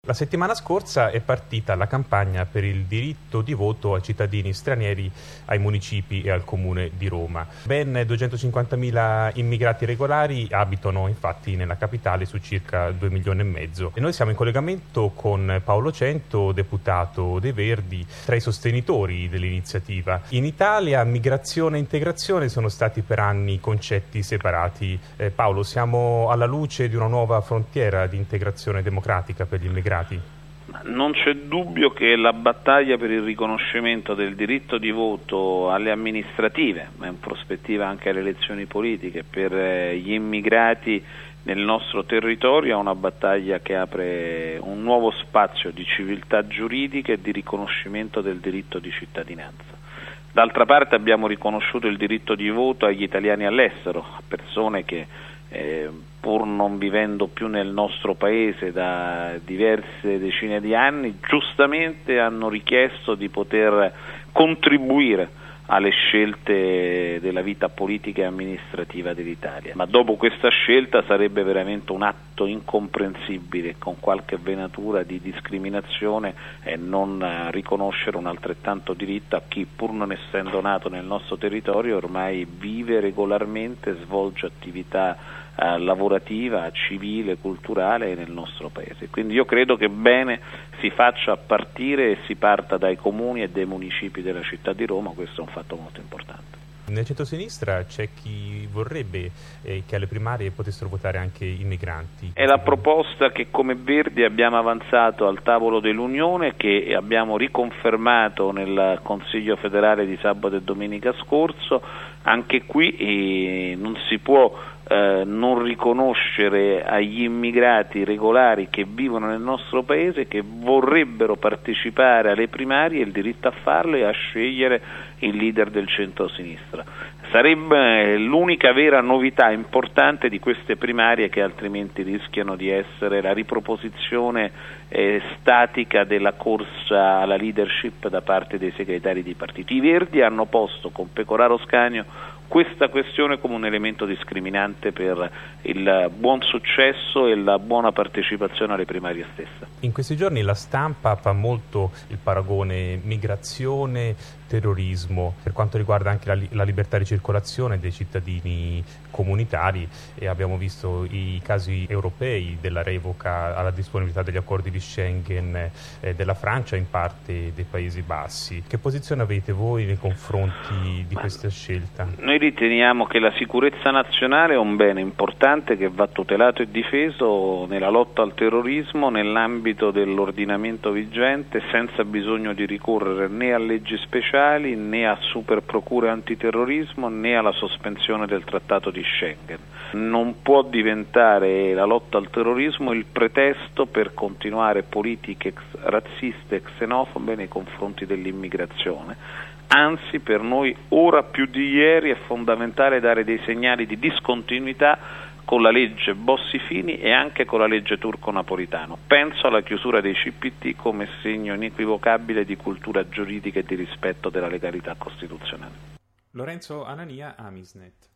La settimana scorsa è partita la campagna per il diritto di voto ai cittadini stranieri ai municipi e al comune di Roma. Ben 250.000 immigrati regolari abitano infatti nella capitale su circa 2,5 milioni. E noi siamo in collegamento con Paolo Cento, deputato dei Verdi, tra i sostenitori dell'iniziativa. In Italia migrazione e integrazione sono stati per anni concetti separati. Paolo, siamo alla luce di una nuova frontiera di integrazione democratica per gli immigrati? Non c'è dubbio che la battaglia per il riconoscimento del diritto di voto alle amministrative, ma in prospettiva anche alle elezioni politiche, per gli immigrati nel nostro territorio è una battaglia che apre un nuovo spazio di civiltà giuridica e di riconoscimento del diritto di cittadinanza. D'altra parte abbiamo riconosciuto il diritto di voto agli italiani all'estero, a persone che pur non vivendo più nel nostro paese da diverse decine di anni, giustamente hanno richiesto di poter contribuire alle scelte della vita politica e amministrativa dell'Italia. Ma dopo questa scelta sarebbe veramente un atto incomprensibile, con qualche venatura di discriminazione, e non riconoscere un altrettanto diritto a chi, pur non essendo nato nel nostro territorio, ormai vive regolarmente, svolge attività lavorativa, civile, culturale nel nostro paese. Quindi io credo che bene si faccia a partire e si parta dai comuni e dai municipi della città di Roma. Questo è un fatto molto importante. Nel centro-sinistra c'è chi vorrebbe che alle primarie potessero votare anche i migranti. È la proposta che come Verdi abbiamo avanzato al tavolo dell'Unione, che abbiamo riconfermato nel Consiglio federale di sabato e domenica scorso. Anche qui non si può non riconoscere agli immigrati regolari che vivono nel nostro paese, che vorrebbero partecipare alle primarie, il diritto a farlo e a scegliere il leader del centro-sinistra. Sarebbe l'unica vera novità importante di queste primarie, che altrimenti rischiano di essere la riproposizione statica della corsa alla leadership da parte dei segretari di partiti. I Verdi hanno posto con Pecoraro Scanio questa questione come un elemento discriminante per il buon successo e la buona partecipazione alle primarie stesse. In questi giorni la stampa fa molto il paragone migrazione, terrorismo, per quanto riguarda anche la libertà di circolazione dei cittadini comunitari, e abbiamo visto i casi europei della revoca alla disponibilità degli accordi di Schengen della Francia, in parte dei Paesi Bassi. Che posizione avete voi nei confronti di questa scelta? Noi riteniamo che la sicurezza nazionale è un bene importante che va tutelato e difeso nella lotta al terrorismo nell'ambito dell'ordinamento vigente, senza bisogno di ricorrere né a leggi speciali, né a super procure antiterrorismo, né alla sospensione del trattato di Schengen. Non può diventare la lotta al terrorismo il pretesto per continuare politiche razziste e xenofobe nei confronti dell'immigrazione. Anzi, per noi ora più di ieri è fondamentale dare dei segnali di discontinuità con la legge Bossi-Fini e anche con la legge Turco-Napolitano. Penso alla chiusura dei CPT come segno inequivocabile di cultura giuridica e di rispetto della legalità costituzionale. Lorenzo Anania, Amisnet.